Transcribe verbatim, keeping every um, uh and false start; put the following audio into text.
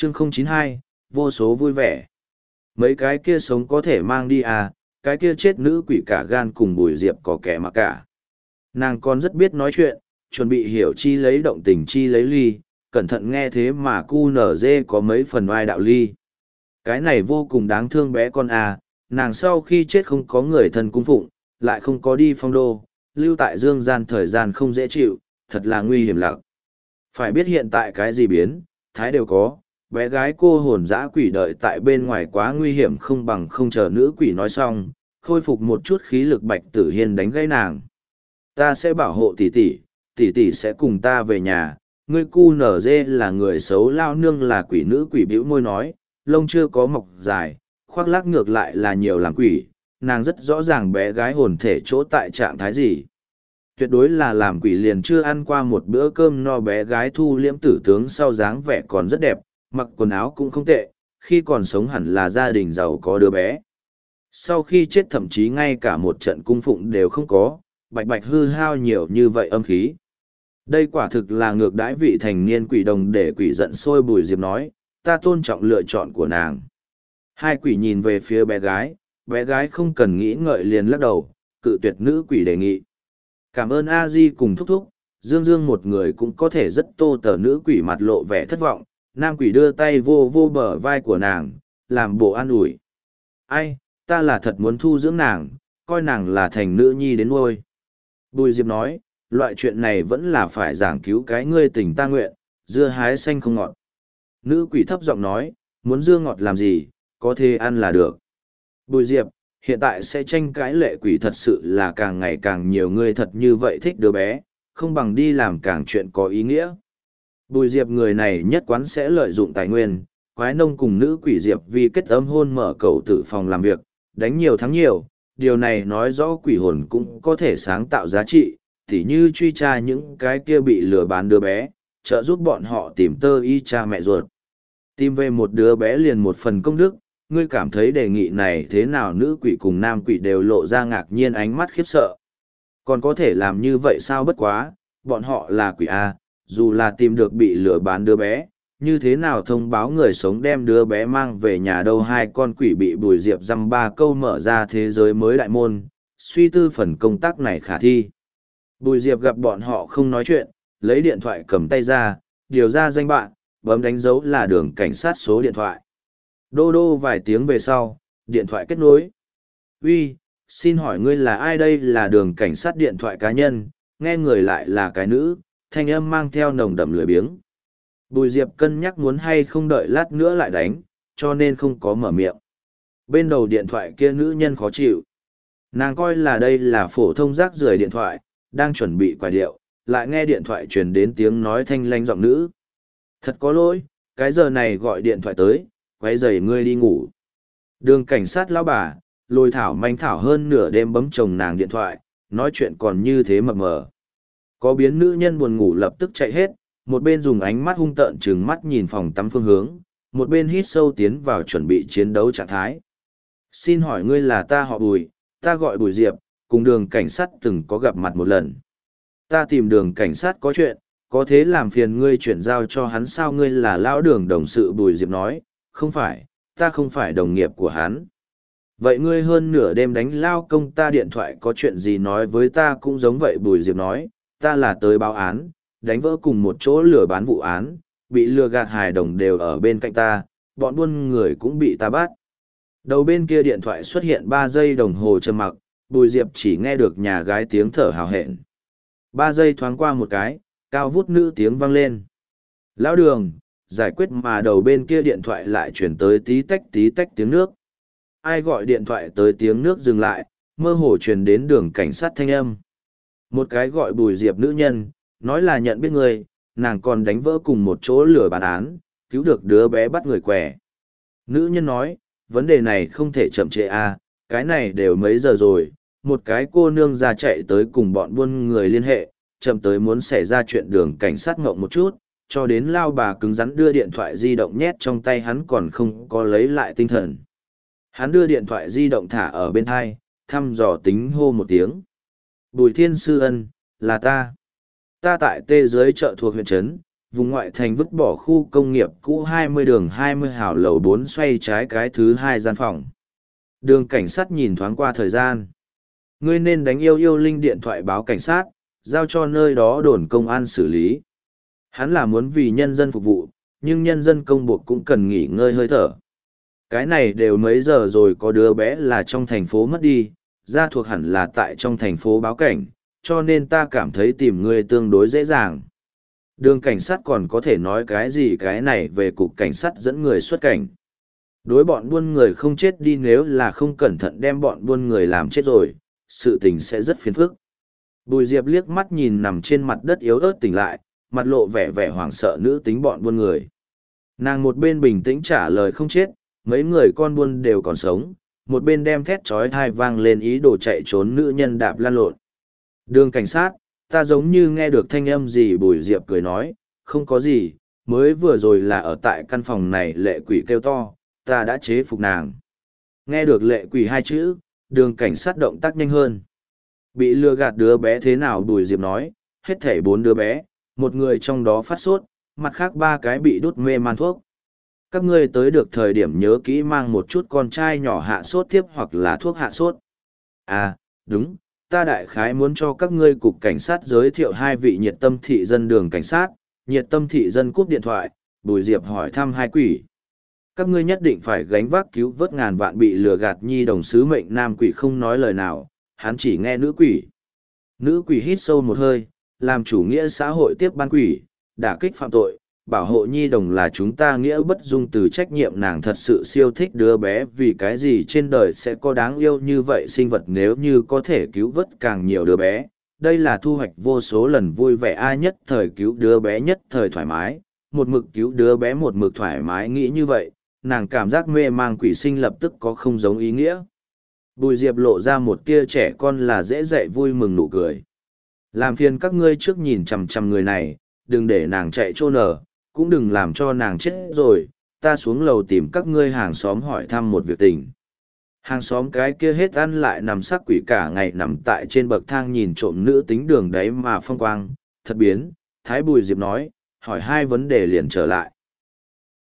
chương không chín hai, vô số vui vẻ. Mấy cái kia sống có thể mang đi à, cái kia chết nữ quỷ cả gan cùng Bùi Diệp có kẻ mà cả. Nàng còn rất biết nói chuyện, chuẩn bị hiểu chi lấy động tình chi lấy ly, cẩn thận nghe thế mà cu nở dê có mấy phần oai đạo ly. Cái này vô cùng đáng thương bé con à, nàng sau khi chết không có người thân cung phụng, lại không có đi phong đô, lưu tại dương gian thời gian không dễ chịu, thật là nguy hiểm lạc. Phải biết hiện tại cái gì biến, thái đều có, bé gái cô hồn dã quỷ đợi tại bên ngoài quá nguy hiểm không bằng không chờ nữ quỷ nói xong, khôi phục một chút khí lực Bạch Tử Hiên đánh gãy nàng. Ta sẽ bảo hộ tỷ tỷ, tỷ tỷ sẽ cùng ta về nhà, ngươi cu nở dê là người xấu lao nương là quỷ nữ quỷ bĩu môi nói, lông chưa có mọc dài, khoác lác ngược lại là nhiều làm quỷ, nàng rất rõ ràng bé gái hồn thể chỗ tại trạng thái gì. Tuyệt đối là làm quỷ liền chưa ăn qua một bữa cơm no bé gái thu liễm tử tướng sau dáng vẻ còn rất đẹp, mặc quần áo cũng không tệ, khi còn sống hẳn là gia đình giàu có đứa bé. Sau khi chết thậm chí ngay cả một trận cung phụng đều không có, bạch bạch hư hao nhiều như vậy âm khí. Đây quả thực là ngược đãi vị thành niên quỷ đồng để quỷ giận sôi. Bùi Diệp nói, ta tôn trọng lựa chọn của nàng. Hai quỷ nhìn về phía bé gái, bé gái không cần nghĩ ngợi liền lắc đầu, cự tuyệt nữ quỷ đề nghị. Cảm ơn a di cùng thúc thúc, dương dương một người cũng có thể rất tô tờ. Nữ quỷ mặt lộ vẻ thất vọng, nam quỷ đưa tay vô vô bờ vai của nàng, làm bộ an ủi. Ai, ta là thật muốn thu dưỡng nàng, coi nàng là thành nữ nhi đến nuôi. Bùi Diệp nói, loại chuyện này vẫn là phải giảng cứu cái ngươi tình ta nguyện, dưa hái xanh không ngọt. Nữ quỷ thấp giọng nói, muốn dưa ngọt làm gì, có thể ăn là được. Bùi Diệp, hiện tại sẽ tranh cãi lệ quỷ thật sự là càng ngày càng nhiều người thật như vậy thích đứa bé, không bằng đi làm càng chuyện có ý nghĩa. Bùi Diệp người này nhất quán sẽ lợi dụng tài nguyên, quái nông cùng nữ quỷ Diệp vì kết âm hôn mở cầu tự phòng làm việc, đánh nhiều thắng nhiều, điều này nói rõ quỷ hồn cũng có thể sáng tạo giá trị, tỉ như truy tra những cái kia bị lừa bán đứa bé, trợ giúp bọn họ tìm tơ y cha mẹ ruột. Tìm về một đứa bé liền một phần công đức, ngươi cảm thấy đề nghị này thế nào? Nữ quỷ cùng nam quỷ đều lộ ra ngạc nhiên ánh mắt khiếp sợ. Còn có thể làm như vậy sao? Bất quá, bọn họ là quỷ A, dù là tìm được bị lừa bán đứa bé, như thế nào thông báo người sống đem đứa bé mang về nhà đâu? Hai con quỷ bị Bùi Diệp dăm ba câu mở ra thế giới mới đại môn, suy tư phần công tác này khả thi. Bùi Diệp gặp bọn họ không nói chuyện, lấy điện thoại cầm tay ra, điều ra danh bạn, bấm đánh dấu là đường cảnh sát số điện thoại. Đô đô vài tiếng về sau, điện thoại kết nối. Uy, xin hỏi ngươi là ai? Đây là đường cảnh sát điện thoại cá nhân, nghe người lại là cái nữ, thanh âm mang theo nồng đậm lười biếng. Bùi Diệp cân nhắc muốn hay không đợi lát nữa lại đánh, cho nên không có mở miệng. Bên đầu điện thoại kia nữ nhân khó chịu. Nàng coi là đây là phổ thông rác rưởi điện thoại, đang chuẩn bị quài điệu, lại nghe điện thoại truyền đến tiếng nói thanh lanh giọng nữ. Thật có lỗi, cái giờ này gọi điện thoại tới, quay giày ngươi đi ngủ. Đường cảnh sát lão bà, lôi thảo manh thảo hơn nửa đêm bấm chồng nàng điện thoại, nói chuyện còn như thế mập mờ. Có biến nữ nhân buồn ngủ lập tức chạy hết, một bên dùng ánh mắt hung tợn trừng mắt nhìn phòng tắm phương hướng, một bên hít sâu tiến vào chuẩn bị chiến đấu trạng thái. Xin hỏi ngươi là? Ta họ Bùi, ta gọi Bùi Diệp, cùng đường cảnh sát từng có gặp mặt một lần. Ta tìm đường cảnh sát có chuyện, có thế làm phiền ngươi chuyển giao cho hắn sao? Ngươi là lão đường đồng sự? Bùi Diệp nói, không phải, ta không phải đồng nghiệp của hắn. Vậy ngươi hơn nửa đêm đánh lao công ta điện thoại có chuyện gì nói với ta? Cũng giống vậy. Bùi Diệp nói, ta là tới báo án, đánh vỡ cùng một chỗ lừa bán vụ án, bị lừa gạt hài đồng đều ở bên cạnh ta, bọn buôn người cũng bị ta bắt. Đầu bên kia điện thoại xuất hiện ba giây đồng hồ trầm mặc, Bùi Diệp chỉ nghe được nhà gái tiếng thở hào hẹn. Ba giây thoáng qua một cái, cao vút nữ tiếng vang lên. Lão đường, giải quyết. Mà đầu bên kia điện thoại lại chuyển tới tí tách tí tách tiếng nước. Ai gọi điện thoại tới? Tiếng nước dừng lại, mơ hồ truyền đến đường cảnh sát thanh âm. Một cái gọi Bùi Diệp nữ nhân, nói là nhận biết người, nàng còn đánh vỡ cùng một chỗ lừa bán án, cứu được đứa bé, bắt người què. Nữ nhân nói, vấn đề này không thể chậm trễ à, cái này đều mấy giờ rồi, một cái cô nương ra chạy tới cùng bọn buôn người liên hệ, chậm tới muốn xảy ra chuyện. Đường cảnh sát ngộng một chút, cho đến lao bà cứng rắn đưa điện thoại di động nhét trong tay hắn còn không có lấy lại tinh thần. Hắn đưa điện thoại di động thả ở bên thai, thăm dò tính hô một tiếng. Bùi Thiên Sư Ân, là ta. Ta tại tê dưới chợ thuộc huyện trấn, vùng ngoại thành vứt bỏ khu công nghiệp cũ hai mươi đường hai mươi hào lầu bốn xoay trái cái thứ hai gian phòng. Đường cảnh sát nhìn thoáng qua thời gian. Ngươi nên đánh yêu yêu linh điện thoại báo cảnh sát, giao cho nơi đó đồn công an xử lý. Hắn là muốn vì nhân dân phục vụ, nhưng nhân dân công buộc cũng cần nghỉ ngơi hơi thở. Cái này đều mấy giờ rồi, có đứa bé là trong thành phố mất đi, gia thuộc hẳn là tại trong thành phố báo cảnh, cho nên ta cảm thấy tìm ngươi tương đối dễ dàng. Đường cảnh sát còn có thể nói cái gì cái này về cục cảnh sát dẫn người xuất cảnh. Đối bọn buôn người không chết đi, nếu là không cẩn thận đem bọn buôn người làm chết rồi, sự tình sẽ rất phiền phức. Bùi Diệp liếc mắt nhìn nằm trên mặt đất yếu ớt tỉnh lại, mặt lộ vẻ vẻ hoảng sợ nữ tính bọn buôn người. Nàng một bên bình tĩnh trả lời không chết, mấy người con buôn đều còn sống, một bên đem thét chói tai vang lên ý đồ chạy trốn nữ nhân đạp lan lộn. Đường cảnh sát, ta giống như nghe được thanh âm gì. Bùi Diệp cười nói, không có gì, mới vừa rồi là ở tại căn phòng này lệ quỷ kêu to, ta đã chế phục nàng. Nghe được lệ quỷ hai chữ, đường cảnh sát động tác nhanh hơn. Bị lừa gạt đứa bé thế nào? Bùi Diệp nói, hết thảy bốn đứa bé, một người trong đó phát sốt, mặt khác ba cái bị đút mê man thuốc. Các ngươi tới được thời điểm nhớ kỹ mang một chút con trai nhỏ hạ sốt tiếp hoặc là thuốc hạ sốt. À, đúng, ta đại khái muốn cho các ngươi cục cảnh sát giới thiệu hai vị nhiệt tâm thị dân. Đường cảnh sát, nhiệt tâm thị dân cúp điện thoại, Bùi Diệp hỏi thăm hai quỷ. Các ngươi nhất định phải gánh vác cứu vớt ngàn vạn bị lừa gạt nhi đồng sứ mệnh. Nam quỷ không nói lời nào, hắn chỉ nghe nữ quỷ. Nữ quỷ hít sâu một hơi, làm chủ nghĩa xã hội tiếp ban quỷ, đả kích phạm tội, bảo hộ nhi đồng là chúng ta nghĩa bất dung từ trách nhiệm. Nàng thật sự siêu thích đứa bé, vì cái gì trên đời sẽ có đáng yêu như vậy sinh vật, nếu như có thể cứu vớt càng nhiều đứa bé. Đây là thu hoạch vô số lần vui vẻ. Ai nhất thời cứu đứa bé nhất thời thoải mái, một mực cứu đứa bé một mực thoải mái. Nghĩ như vậy, nàng cảm giác mê mang quỷ sinh lập tức có không giống ý nghĩa. Bùi Diệp lộ ra một tia trẻ con là dễ dạy vui mừng nụ cười. Làm phiền các ngươi trước nhìn chằm chằm người này, đừng để nàng chạy trô nở, cũng đừng làm cho nàng chết rồi. Ta xuống lầu tìm các ngươi hàng xóm hỏi thăm một việc tình. Hàng xóm cái kia hết ăn lại nằm sắc quỷ, cả ngày nằm tại trên bậc thang nhìn trộm nữ tính đường đấy mà phong quang, thật biến. Thái. Bùi Diệp nói, hỏi hai vấn đề liền trở lại.